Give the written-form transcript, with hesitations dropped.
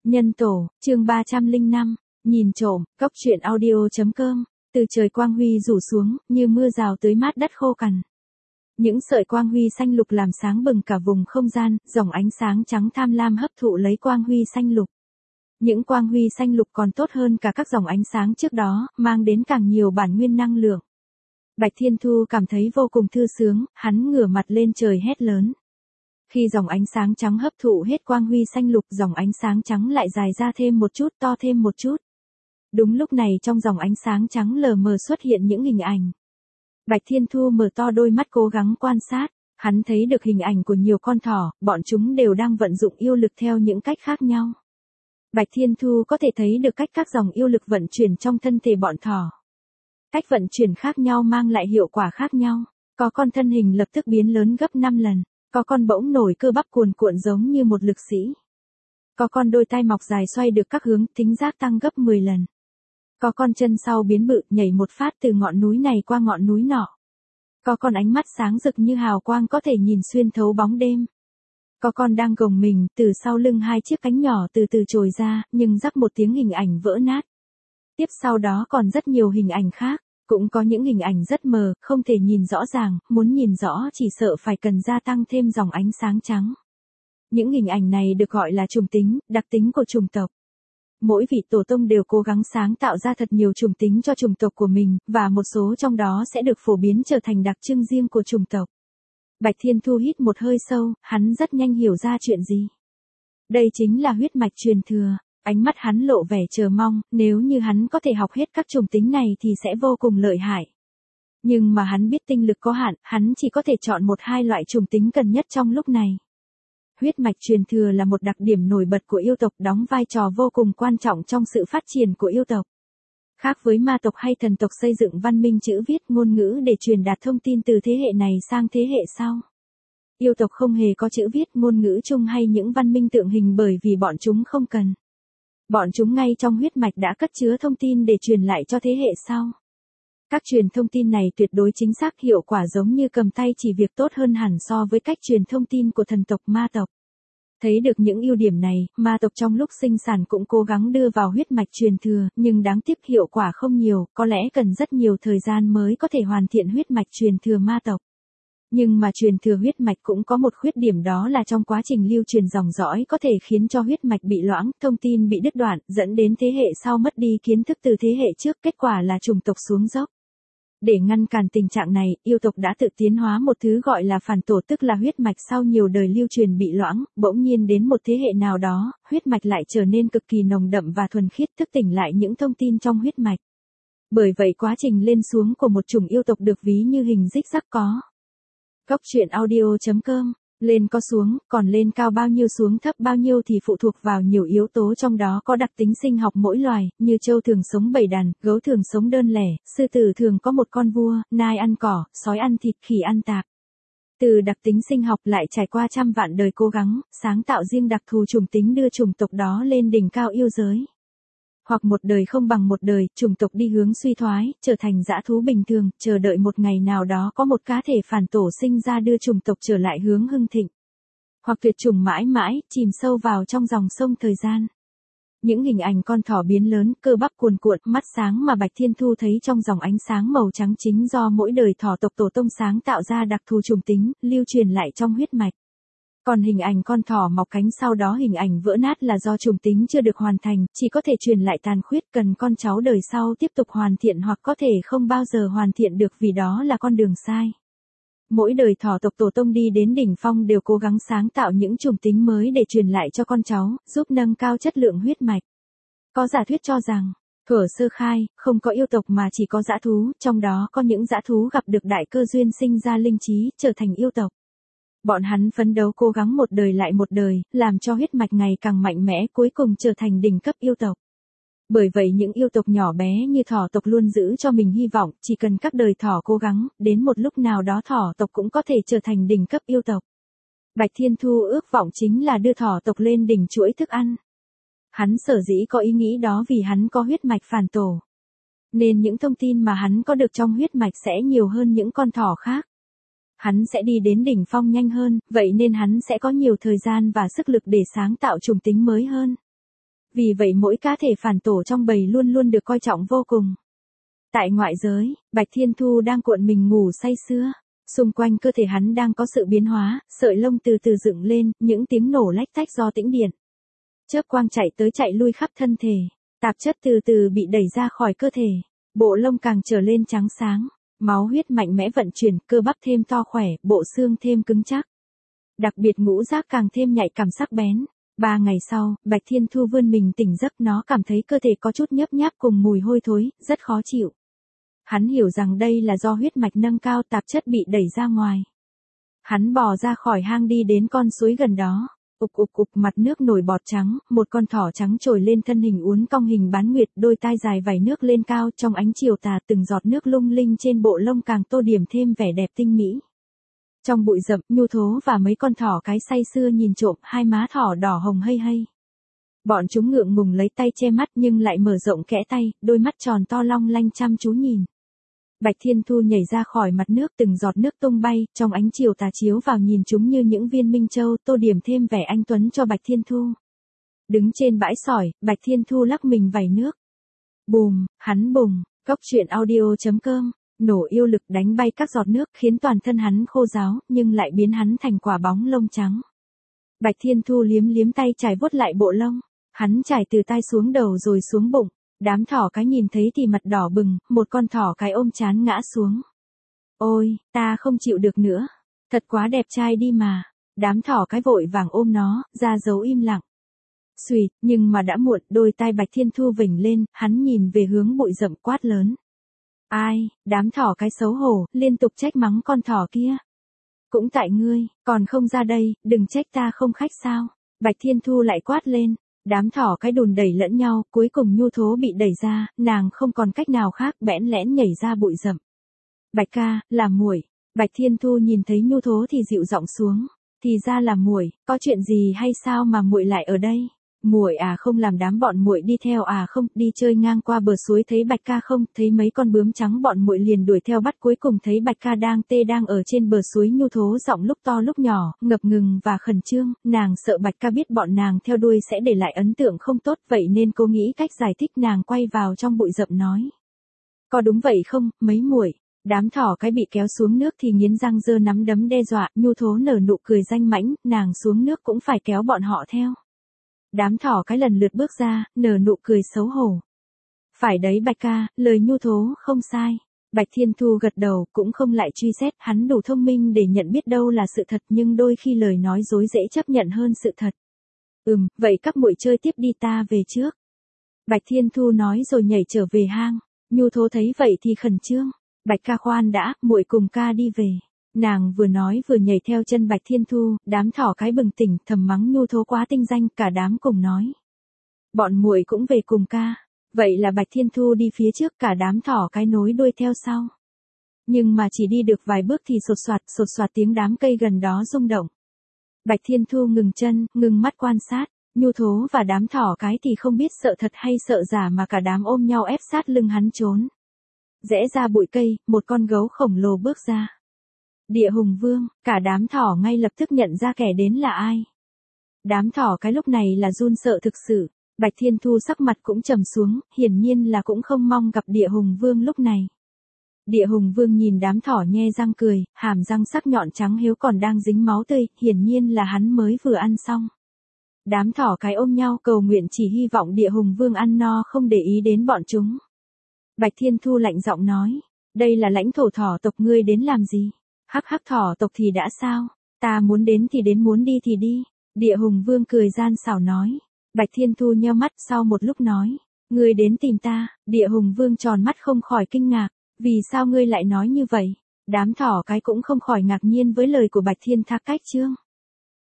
Nhân tổ, chương 305, nhìn trộm, cốc truyện audio.com, từ trời quang huy rủ xuống, như mưa rào tưới mát đất khô cằn. Những sợi quang huy xanh lục làm sáng bừng cả vùng không gian, dòng ánh sáng trắng tham lam hấp thụ lấy quang huy xanh lục. Những quang huy xanh lục còn tốt hơn cả các dòng ánh sáng trước đó, mang đến càng nhiều bản nguyên năng lượng. Bạch Thiên Thu cảm thấy vô cùng thư sướng, hắn ngửa mặt lên trời hét lớn. Khi dòng ánh sáng trắng hấp thụ hết quang huy xanh lục, dòng ánh sáng trắng lại dài ra thêm một chút, to thêm một chút. Đúng lúc này trong dòng ánh sáng trắng lờ mờ xuất hiện những hình ảnh. Bạch Thiên Thu mở to đôi mắt cố gắng quan sát, hắn thấy được hình ảnh của nhiều con thỏ, bọn chúng đều đang vận dụng yêu lực theo những cách khác nhau. Bạch Thiên Thu có thể thấy được cách các dòng yêu lực vận chuyển trong thân thể bọn thỏ. Cách vận chuyển khác nhau mang lại hiệu quả khác nhau, có con thân hình lập tức biến lớn gấp 5 lần. Có con bỗng nổi cơ bắp cuồn cuộn giống như một lực sĩ. Có con đôi tai mọc dài xoay được các hướng, thính giác tăng gấp 10 lần. Có con chân sau biến bự, nhảy một phát từ ngọn núi này qua ngọn núi nọ. Có con ánh mắt sáng rực như hào quang có thể nhìn xuyên thấu bóng đêm. Có con đang gồng mình, từ sau lưng hai chiếc cánh nhỏ từ từ trồi ra, nhưng rắc một tiếng hình ảnh vỡ nát. Tiếp sau đó còn rất nhiều hình ảnh khác. Cũng có những hình ảnh rất mờ, không thể nhìn rõ ràng, muốn nhìn rõ chỉ sợ phải cần gia tăng thêm dòng ánh sáng trắng. Những hình ảnh này được gọi là trùng tính, đặc tính của chủng tộc. Mỗi vị tổ tông đều cố gắng sáng tạo ra thật nhiều trùng tính cho chủng tộc của mình, và một số trong đó sẽ được phổ biến trở thành đặc trưng riêng của chủng tộc. Bạch Thiên Thu hít một hơi sâu, hắn rất nhanh hiểu ra chuyện gì. Đây chính là huyết mạch truyền thừa. Ánh mắt hắn lộ vẻ chờ mong, nếu như hắn có thể học hết các chủng tính này thì sẽ vô cùng lợi hại. Nhưng mà hắn biết tinh lực có hạn, hắn chỉ có thể chọn một hai loại chủng tính cần nhất trong lúc này. Huyết mạch truyền thừa là một đặc điểm nổi bật của yêu tộc, đóng vai trò vô cùng quan trọng trong sự phát triển của yêu tộc. Khác với ma tộc hay thần tộc xây dựng văn minh chữ viết ngôn ngữ để truyền đạt thông tin từ thế hệ này sang thế hệ sau. Yêu tộc không hề có chữ viết ngôn ngữ chung hay những văn minh tượng hình bởi vì bọn chúng không cần. Bọn chúng ngay trong huyết mạch đã cất chứa thông tin để truyền lại cho thế hệ sau. Các truyền thông tin này tuyệt đối chính xác, hiệu quả giống như cầm tay chỉ việc, tốt hơn hẳn so với cách truyền thông tin của thần tộc ma tộc. Thấy được những ưu điểm này, ma tộc trong lúc sinh sản cũng cố gắng đưa vào huyết mạch truyền thừa, nhưng đáng tiếc hiệu quả không nhiều, có lẽ cần rất nhiều thời gian mới có thể hoàn thiện huyết mạch truyền thừa ma tộc. Nhưng mà truyền thừa huyết mạch cũng có một khuyết điểm, đó là trong quá trình lưu truyền dòng dõi có thể khiến cho huyết mạch bị loãng, thông tin bị đứt đoạn, dẫn đến thế hệ sau mất đi kiến thức từ thế hệ trước, kết quả là chủng tộc xuống dốc. Để ngăn cản tình trạng này, yêu tộc đã tự tiến hóa một thứ gọi là phản tổ, tức là huyết mạch sau nhiều đời lưu truyền bị loãng, bỗng nhiên đến một thế hệ nào đó, huyết mạch lại trở nên cực kỳ nồng đậm và thuần khiết, thức tỉnh lại những thông tin trong huyết mạch. Bởi vậy quá trình lên xuống của một chủng yêu tộc được ví như hình rích rắc có. Cốc truyện audio.com, lên có xuống, còn lên cao bao nhiêu xuống thấp bao nhiêu thì phụ thuộc vào nhiều yếu tố, trong đó có đặc tính sinh học mỗi loài, như trâu thường sống bầy đàn, gấu thường sống đơn lẻ, sư tử thường có một con vua, nai ăn cỏ, sói ăn thịt, khỉ ăn tạp. Từ đặc tính sinh học lại trải qua trăm vạn đời cố gắng, sáng tạo riêng đặc thù chủng tính đưa chủng tộc đó lên đỉnh cao yêu giới. Hoặc một đời không bằng một đời, chủng tộc đi hướng suy thoái, trở thành dã thú bình thường, chờ đợi một ngày nào đó có một cá thể phản tổ sinh ra đưa chủng tộc trở lại hướng hưng thịnh. Hoặc tuyệt chủng mãi mãi, chìm sâu vào trong dòng sông thời gian. Những hình ảnh con thỏ biến lớn, cơ bắp cuồn cuộn, mắt sáng mà Bạch Thiên Thu thấy trong dòng ánh sáng màu trắng chính do mỗi đời thỏ tộc tổ tông sáng tạo ra đặc thù chủng tính, lưu truyền lại trong huyết mạch. Còn hình ảnh con thỏ mọc cánh sau đó hình ảnh vỡ nát là do chủng tính chưa được hoàn thành, chỉ có thể truyền lại tàn khuyết, cần con cháu đời sau tiếp tục hoàn thiện hoặc có thể không bao giờ hoàn thiện được vì đó là con đường sai. Mỗi đời thỏ tộc tổ tông đi đến đỉnh phong đều cố gắng sáng tạo những chủng tính mới để truyền lại cho con cháu, giúp nâng cao chất lượng huyết mạch. Có giả thuyết cho rằng, thuở sơ khai, không có yêu tộc mà chỉ có dã thú, trong đó có những dã thú gặp được đại cơ duyên sinh ra linh trí, trở thành yêu tộc. Bọn hắn phấn đấu cố gắng một đời lại một đời, làm cho huyết mạch ngày càng mạnh mẽ, cuối cùng trở thành đỉnh cấp yêu tộc. Bởi vậy những yêu tộc nhỏ bé như thỏ tộc luôn giữ cho mình hy vọng, chỉ cần các đời thỏ cố gắng, đến một lúc nào đó thỏ tộc cũng có thể trở thành đỉnh cấp yêu tộc. Bạch Thiên Thu ước vọng chính là đưa thỏ tộc lên đỉnh chuỗi thức ăn. Hắn sở dĩ có ý nghĩ đó vì hắn có huyết mạch phản tổ. Nên những thông tin mà hắn có được trong huyết mạch sẽ nhiều hơn những con thỏ khác. Hắn sẽ đi đến đỉnh phong nhanh hơn, vậy nên hắn sẽ có nhiều thời gian và sức lực để sáng tạo chủng tính mới hơn. Vì vậy mỗi cá thể phản tổ trong bầy luôn luôn được coi trọng vô cùng. Tại ngoại giới, Bạch Thiên Thu đang cuộn mình ngủ say sưa. Xung quanh cơ thể hắn đang có sự biến hóa, sợi lông từ từ dựng lên, những tiếng nổ lách tách do tĩnh điện. Chớp quang chạy tới chạy lui khắp thân thể, tạp chất từ từ bị đẩy ra khỏi cơ thể, bộ lông càng trở lên trắng sáng, máu huyết mạnh mẽ vận chuyển, cơ bắp thêm to khỏe, bộ xương thêm cứng chắc. Đặc biệt ngũ giác càng thêm nhạy cảm sắc bén. 3 ngày sau, Bạch Thiên Thu vươn mình tỉnh giấc, nó cảm thấy cơ thể có chút nhấp nháp cùng mùi hôi thối, rất khó chịu. Hắn hiểu rằng đây là do huyết mạch nâng cao, tạp chất bị đẩy ra ngoài. Hắn bò ra khỏi hang đi đến con suối gần đó. Ục ục ục, mặt nước nổi bọt trắng, một con thỏ trắng trồi lên, thân hình uốn cong hình bán nguyệt, đôi tai dài vảy nước lên cao, trong ánh chiều tà từng giọt nước lung linh trên bộ lông càng tô điểm thêm vẻ đẹp tinh mỹ. Trong bụi rậm, Nhu Thố và mấy con thỏ cái say sưa nhìn trộm, hai má thỏ đỏ hồng hây hây. Bọn chúng ngượng ngùng lấy tay che mắt nhưng lại mở rộng kẽ tay, đôi mắt tròn to long lanh chăm chú nhìn. Bạch Thiên Thu nhảy ra khỏi mặt nước, từng giọt nước tung bay, trong ánh chiều tà chiếu vào nhìn chúng như những viên minh châu, tô điểm thêm vẻ anh tuấn cho Bạch Thiên Thu. Đứng trên bãi sỏi, Bạch Thiên Thu lắc mình vẩy nước. Bùm, hắn bùng, Cốc Truyện Audio.com, nổ yêu lực đánh bay các giọt nước khiến toàn thân hắn khô ráo, nhưng lại biến hắn thành quả bóng lông trắng. Bạch Thiên Thu liếm liếm tay trải vuốt lại bộ lông, hắn trải từ tai xuống đầu rồi xuống bụng. Đám thỏ cái nhìn thấy thì mặt đỏ bừng, một con thỏ cái ôm chán ngã xuống. Ôi, ta không chịu được nữa. Thật quá đẹp trai đi mà. Đám thỏ cái vội vàng ôm nó, ra dấu im lặng. Xuỵt, nhưng mà đã muộn, đôi tai Bạch Thiên Thu vểnh lên, hắn nhìn về hướng bụi rậm quát lớn. Ai, đám thỏ cái xấu hổ, liên tục trách mắng con thỏ kia. Cũng tại ngươi, còn không ra đây, đừng trách ta không khách sao. Bạch Thiên Thu lại quát lên. Đám thỏ cái đùn đẩy lẫn nhau, cuối cùng Nhu Thố bị đẩy ra, nàng không còn cách nào khác, bẽn lẽn nhảy ra bụi rậm. Bạch ca, là muội. Bạch Thiên Thu nhìn thấy Nhu Thố thì dịu giọng xuống, thì ra là muội, có chuyện gì hay sao mà muội lại ở đây? Muội à, không làm đám bọn muội đi theo à? Không, đi chơi ngang qua bờ suối thấy Bạch ca không, thấy mấy con bướm trắng bọn muội liền đuổi theo bắt, cuối cùng thấy Bạch ca đang ở trên bờ suối. Nhu Thố giọng lúc to lúc nhỏ, ngập ngừng và khẩn trương, nàng sợ Bạch ca biết bọn nàng theo đuôi sẽ để lại ấn tượng không tốt, vậy nên cô nghĩ cách giải thích. Nàng quay vào trong bụi rậm nói: có đúng vậy không, mấy muội? Đám thỏ cái bị kéo xuống nước thì nghiến răng giơ nắm đấm đe dọa. Nhu Thố nở nụ cười danh mãnh, nàng xuống nước cũng phải kéo bọn họ theo. Đám thỏ cái lần lượt bước ra, nở nụ cười xấu hổ. Phải đấy Bạch ca, lời Nhu Thố không sai. Bạch Thiên Thu gật đầu, cũng không lại truy xét, hắn đủ thông minh để nhận biết đâu là sự thật, nhưng đôi khi lời nói dối dễ chấp nhận hơn sự thật. Vậy các muội chơi tiếp đi, ta về trước. Bạch Thiên Thu nói rồi nhảy trở về hang. Nhu Thố thấy vậy thì khẩn trương. Bạch ca khoan đã, muội cùng ca đi về. Nàng vừa nói vừa nhảy theo chân Bạch Thiên Thu, đám thỏ cái bừng tỉnh, thầm mắng Nhu Thố quá tinh danh, cả đám cùng nói. Bọn muội cũng về cùng ca. Vậy là Bạch Thiên Thu đi phía trước, cả đám thỏ cái nối đuôi theo sau. Nhưng mà chỉ đi được vài bước thì sột soạt tiếng đám cây gần đó rung động. Bạch Thiên Thu ngừng chân, ngừng mắt quan sát. Nhu Thố và đám thỏ cái thì không biết sợ thật hay sợ giả mà cả đám ôm nhau ép sát lưng hắn trốn. Rẽ ra bụi cây, một con gấu khổng lồ bước ra. Địa Hùng Vương, cả đám thỏ ngay lập tức nhận ra kẻ đến là ai. Đám thỏ cái lúc này là run sợ thực sự. Bạch Thiên Thu sắc mặt cũng trầm xuống, hiển nhiên là cũng không mong gặp Địa Hùng Vương lúc này. Địa Hùng Vương nhìn đám thỏ nhe răng cười, hàm răng sắc nhọn trắng hiếu còn đang dính máu tươi, hiển nhiên là hắn mới vừa ăn xong. Đám thỏ cái ôm nhau cầu nguyện, chỉ hy vọng Địa Hùng Vương ăn no không để ý đến bọn chúng. Bạch Thiên Thu lạnh giọng nói, đây là lãnh thổ thỏ tộc, ngươi đến làm gì? Hắc hắc, thỏ tộc thì đã sao? Ta muốn đến thì đến, muốn đi thì đi. Địa Hùng Vương cười gian xảo nói. Bạch Thiên Thu nheo mắt, sau một lúc nói, ngươi đến tìm ta. Địa Hùng Vương tròn mắt không khỏi kinh ngạc, vì sao ngươi lại nói như vậy? Đám thỏ cái cũng không khỏi ngạc nhiên với lời của Bạch Thiên Thác Cách Chương.